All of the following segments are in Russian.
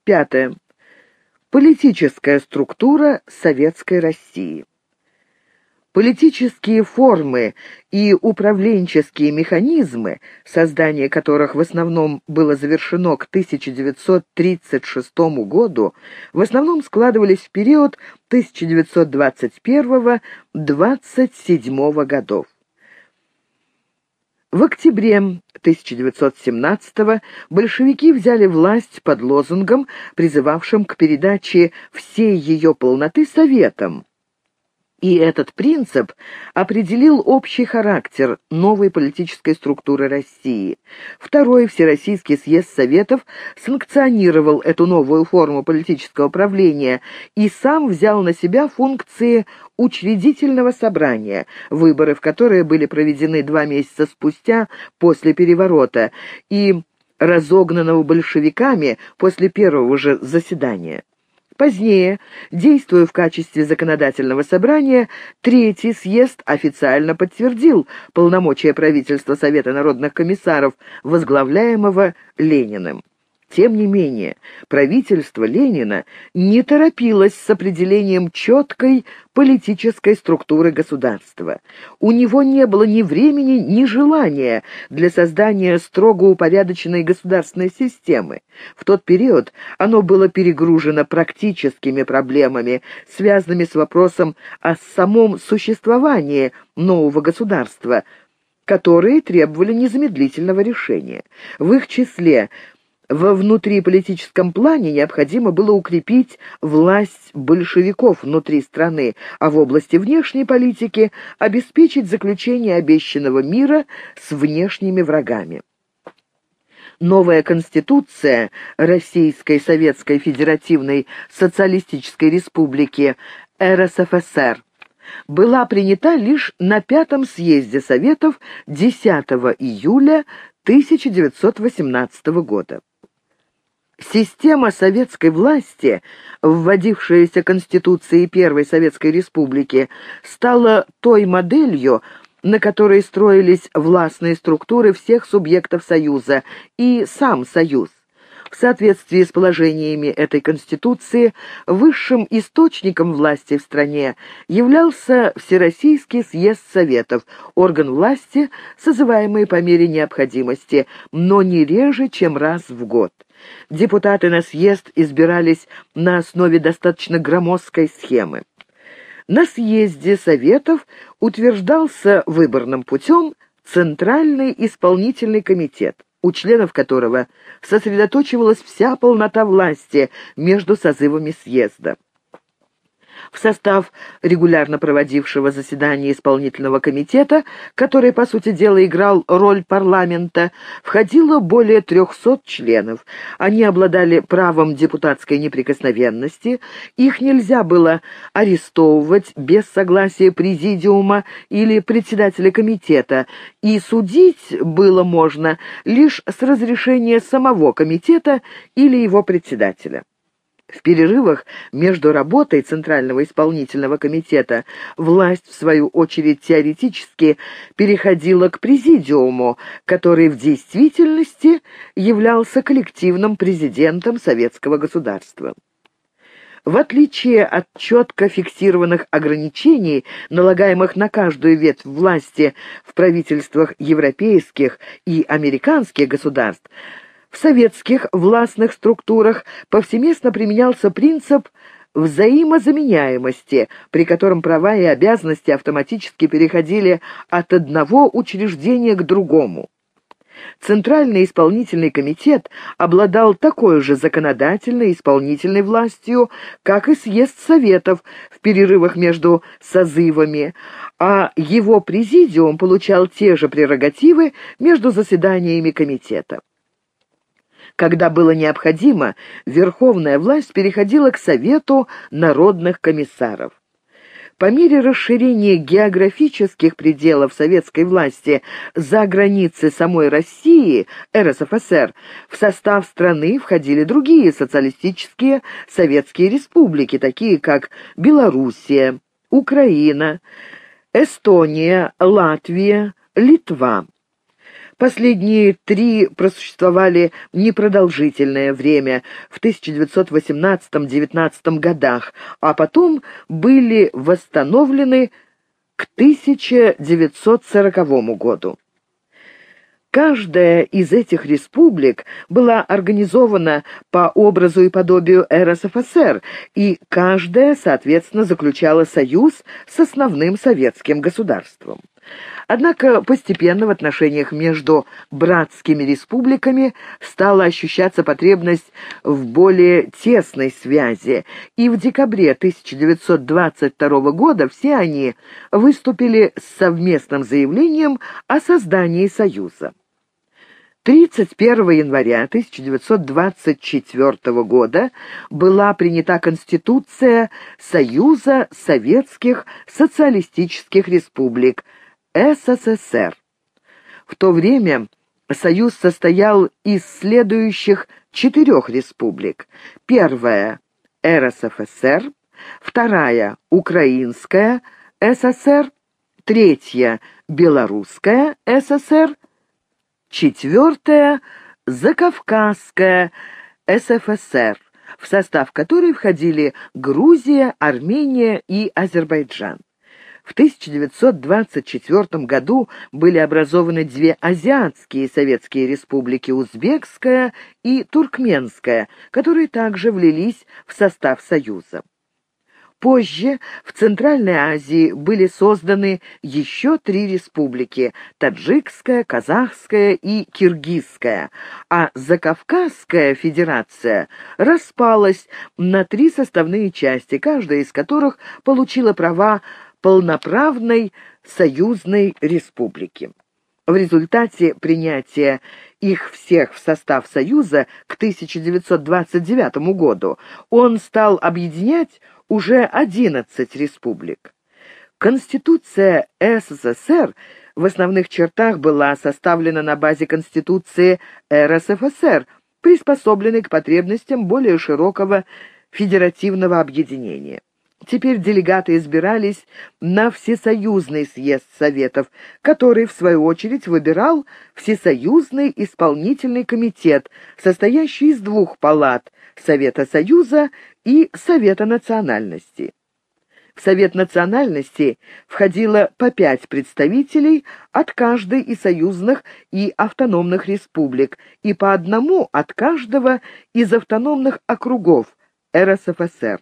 Пятое. Политическая структура Советской России. Политические формы и управленческие механизмы, создание которых в основном было завершено к 1936 году, в основном складывались в период 1921-27 годов. В октябре 1917 большевики взяли власть под лозунгом, призывавшим к передаче всей ее полноты Советам. И этот принцип определил общий характер новой политической структуры России. Второй Всероссийский съезд Советов санкционировал эту новую форму политического правления и сам взял на себя функции учредительного собрания, выборы в которое были проведены 2 месяца спустя после переворота и разогнанного большевиками после первого же заседания. Позднее, действуя в качестве законодательного собрания, Третий съезд официально подтвердил полномочия правительства Совета народных комиссаров, возглавляемого Лениным. Тем не менее, правительство Ленина не торопилось с определением четкой политической структуры государства. У него не было ни времени, ни желания для создания строго упорядоченной государственной системы. В тот период оно было перегружено практическими проблемами, связанными с вопросом о самом существовании нового государства, которые требовали незамедлительного решения. В их числе во внутриполитическом плане необходимо было укрепить власть большевиков внутри страны, а в области внешней политики обеспечить заключение обещанного мира с внешними врагами. Новая Конституция Российской Советской Федеративной Социалистической Республики РСФСР была принята лишь на 5-м съезде Советов 10 июля 1918 года. Система советской власти, вводившаяся Конституцией Первой Советской Республики, стала той моделью, на которой строились властные структуры всех субъектов Союза и сам Союз. В соответствии с положениями этой Конституции, высшим источником власти в стране являлся Всероссийский съезд Советов, орган власти, созываемый по мере необходимости, но не реже, чем раз в год. Депутаты на съезд избирались на основе достаточно громоздкой схемы. На съезде Советов утверждался выборным путем Центральный исполнительный комитет, у членов которого сосредоточивалась вся полнота власти между созывами съезда. В состав регулярно проводившего заседания исполнительного комитета, который, по сути дела, играл роль парламента, входило более 300 членов. Они обладали правом депутатской неприкосновенности, их нельзя было арестовывать без согласия президиума или председателя комитета, и судить было можно лишь с разрешения самого комитета или его председателя. В перерывах между работой Центрального исполнительного комитета власть, в свою очередь, теоретически переходила к президиуму, который в действительности являлся коллективным президентом советского государства. В отличие от четко фиксированных ограничений, налагаемых на каждую ветвь власти в правительствах европейских и американских государств, в советских властных структурах повсеместно применялся принцип взаимозаменяемости, при котором права и обязанности автоматически переходили от одного учреждения к другому. Центральный исполнительный комитет обладал такой же законодательной и исполнительной властью, как и съезд Советов в перерывах между созывами, а его президиум получал те же прерогативы между заседаниями комитета. Когда было необходимо, верховная власть переходила к Совету народных комиссаров. По мере расширения географических пределов советской власти за границы самой России, РСФСР, в состав страны входили другие социалистические советские республики, такие как Белоруссия, Украина, Эстония, Латвия, Литва. Последние три просуществовали непродолжительное время, в 1918-19 годах, а потом были восстановлены к 1940 году. Каждая из этих республик была организована по образу и подобию РСФСР, и каждая, соответственно, заключала союз с основным советским государством. Однако постепенно в отношениях между братскими республиками стала ощущаться потребность в более тесной связи, и в декабре 1922 года все они выступили с совместным заявлением о создании союза. 31 января 1924 года была принята Конституция Союза Советских Социалистических Республик СССР. В то время Союз состоял из следующих 4 республик. Первая – РСФСР, вторая – Украинская ССР, третья – Белорусская ССР, четвертая – Закавказская СФСР, в состав которой входили Грузия, Армения и Азербайджан. В 1924 году были образованы 2 азиатские советские республики – Узбекская и Туркменская, которые также влились в состав Союза. Позже в Центральной Азии были созданы еще 3 республики – Таджикская, Казахская и Киргизская, а Закавказская Федерация распалась на 3 составные части, каждая из которых получила права полноправной союзной республики. В результате принятия их всех в состав Союза к 1929 году он стал объединять уже 11 республик. Конституция СССР в основных чертах была составлена на базе Конституции РСФСР, приспособленной к потребностям более широкого федеративного объединения. Теперь делегаты избирались на Всесоюзный съезд Советов, который, в свою очередь, выбирал Всесоюзный исполнительный комитет, состоящий из 2 палат – Совета Союза и Совета национальностей. В Совет национальностей входило по 5 представителей от каждой из союзных и автономных республик и по 1 от каждого из автономных округов РСФСР.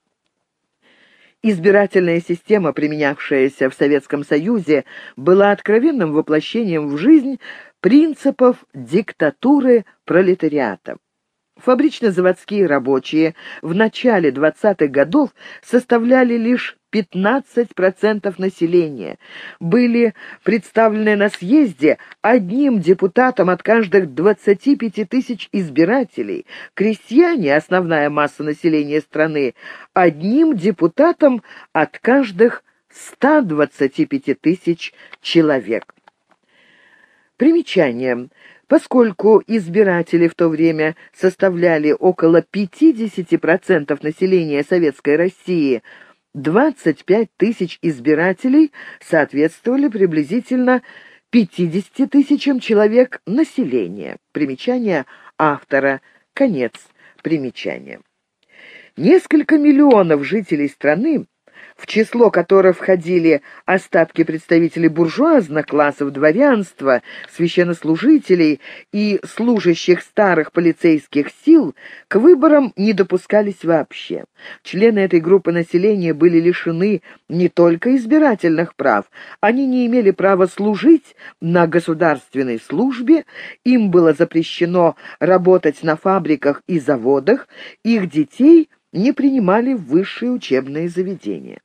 Избирательная система, применявшаяся в Советском Союзе, была откровенным воплощением в жизнь принципов диктатуры пролетариата. Фабрично-заводские рабочие в начале 20-х годов составляли лишь 15% населения, были представлены на съезде 1 депутатом от каждых 25 тысяч избирателей, крестьяне, основная масса населения страны, 1 депутатом от каждых 125 тысяч человек. Примечание. Поскольку избиратели в то время составляли около 50% населения Советской России, 25 тысяч избирателей соответствовали приблизительно 50 тысячам человек населения. Примечание автора. Конец примечания. Несколько миллионов жителей страны, в число которых входили остатки представителей буржуазных классов, дворянства, священнослужителей и служащих старых полицейских сил, к выборам не допускались вообще. Члены этой группы населения были лишены не только избирательных прав, они не имели права служить на государственной службе, им было запрещено работать на фабриках и заводах, их детей не принимали в высшие учебные заведения.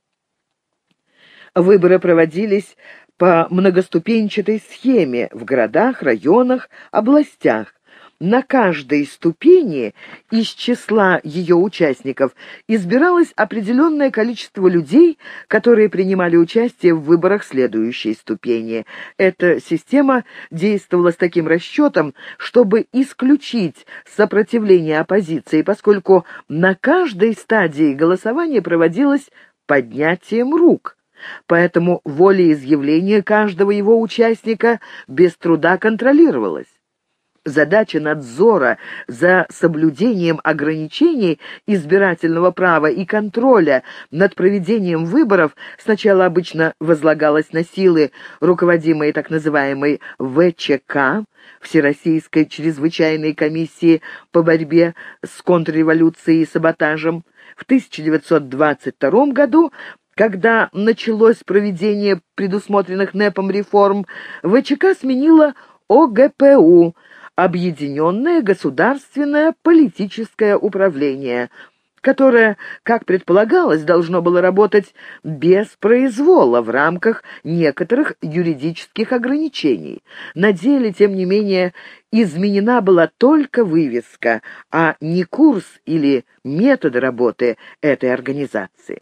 Выборы проводились по многоступенчатой схеме в городах, районах, областях. На каждой ступени из числа ее участников избиралось определенное количество людей, которые принимали участие в выборах следующей ступени. Эта система действовала с таким расчетом, чтобы исключить сопротивление оппозиции, поскольку на каждой стадии голосования проводилось поднятием рук. поэтому волеизъявление каждого его участника без труда контролировалось. Задача надзора за соблюдением ограничений избирательного права и контроля над проведением выборов сначала обычно возлагалась на силы, руководимые так называемой ВЧК, Всероссийской чрезвычайной комиссии по борьбе с контрреволюцией и саботажем. В 1922 году, когда началось проведение предусмотренных НЭПом реформ, ВЧК сменила ОГПУ, Объединенное государственное политическое управление, которое, как предполагалось, должно было работать без произвола в рамках некоторых юридических ограничений. На деле, тем не менее, изменена была только вывеска, а не курс или методы работы этой организации.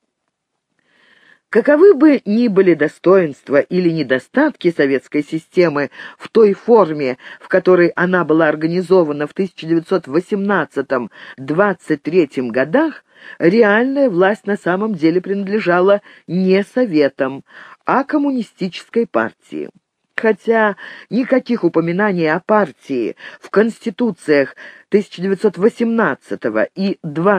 Каковы бы ни были достоинства или недостатки советской системы в той форме, в которой она была организована в 1918-23 годах, реальная власть на самом деле принадлежала не Советам, а коммунистической партии. Хотя никаких упоминаний о партии в конституциях 1918 и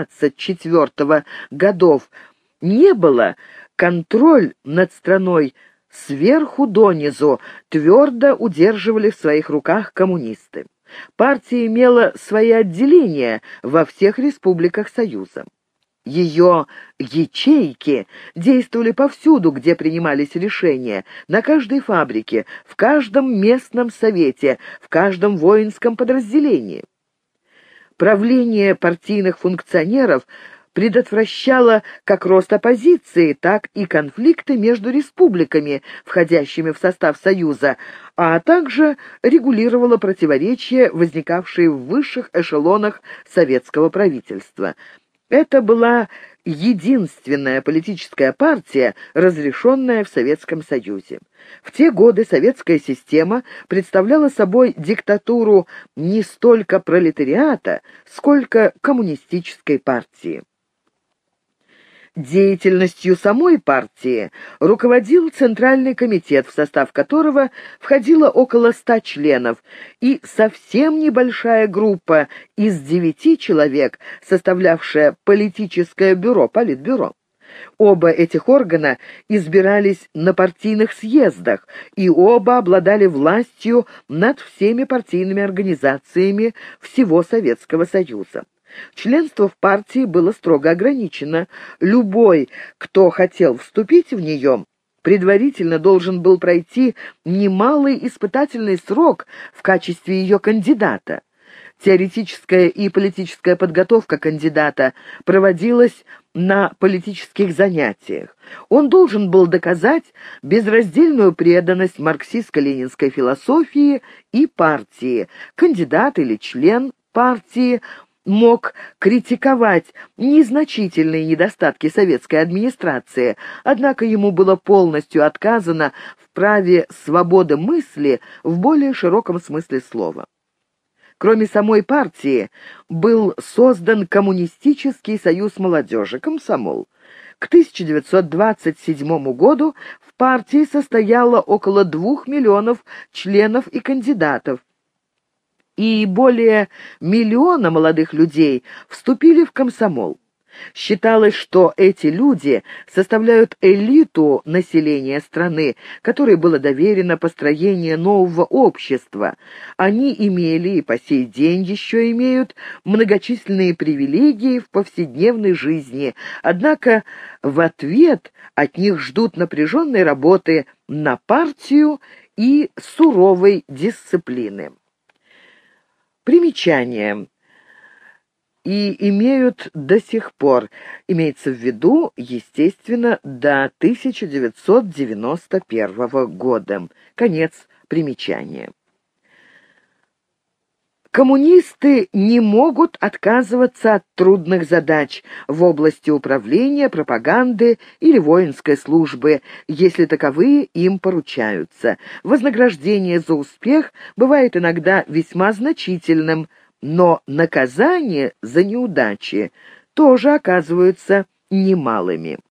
1924 годов не было, контроль над страной сверху донизу твердо удерживали в своих руках коммунисты. Партия имела свои отделения во всех республиках Союза. Ее ячейки действовали повсюду, где принимались решения, на каждой фабрике, в каждом местном совете, в каждом воинском подразделении. Правление партийных функционеров предотвращала как рост оппозиции, так и конфликты между республиками, входящими в состав Союза, а также регулировала противоречия, возникавшие в высших эшелонах советского правительства. Это была единственная политическая партия, разрешенная в Советском Союзе. В те годы советская система представляла собой диктатуру не столько пролетариата, сколько коммунистической партии. Деятельностью самой партии руководил Центральный комитет, в состав которого входило около 100 членов, и совсем небольшая группа из 9 человек, составлявшая политическое бюро, политбюро. Оба этих органа избирались на партийных съездах, и оба обладали властью над всеми партийными организациями всего Советского Союза. Членство в партии было строго ограничено. Любой, кто хотел вступить в нее, предварительно должен был пройти немалый испытательный срок в качестве ее кандидата. Теоретическая и политическая подготовка кандидата проводилась на политических занятиях. Он должен был доказать безраздельную преданность марксистско-ленинской философии и партии. Кандидат или член партии мог критиковать незначительные недостатки советской администрации, однако ему было полностью отказано в праве свободы мысли в более широком смысле слова. Кроме самой партии, был создан Коммунистический союз молодежи, комсомол. К 1927 году в партии состояло около 2 миллионов членов и кандидатов, и более миллиона молодых людей вступили в комсомол. Считалось, что эти люди составляют элиту населения страны, которой было доверено построение нового общества. Они имели и по сей день еще имеют многочисленные привилегии в повседневной жизни, однако в ответ от них ждут напряженной работы на партию и суровой дисциплины. Примечание. И имеют до сих пор, имеется в виду, естественно, до 1991 года. Конец примечания. Коммунисты не могут отказываться от трудных задач в области управления, пропаганды или воинской службы, если таковые им поручаются. Вознаграждение за успех бывает иногда весьма значительным, но наказания за неудачи тоже оказываются немалыми.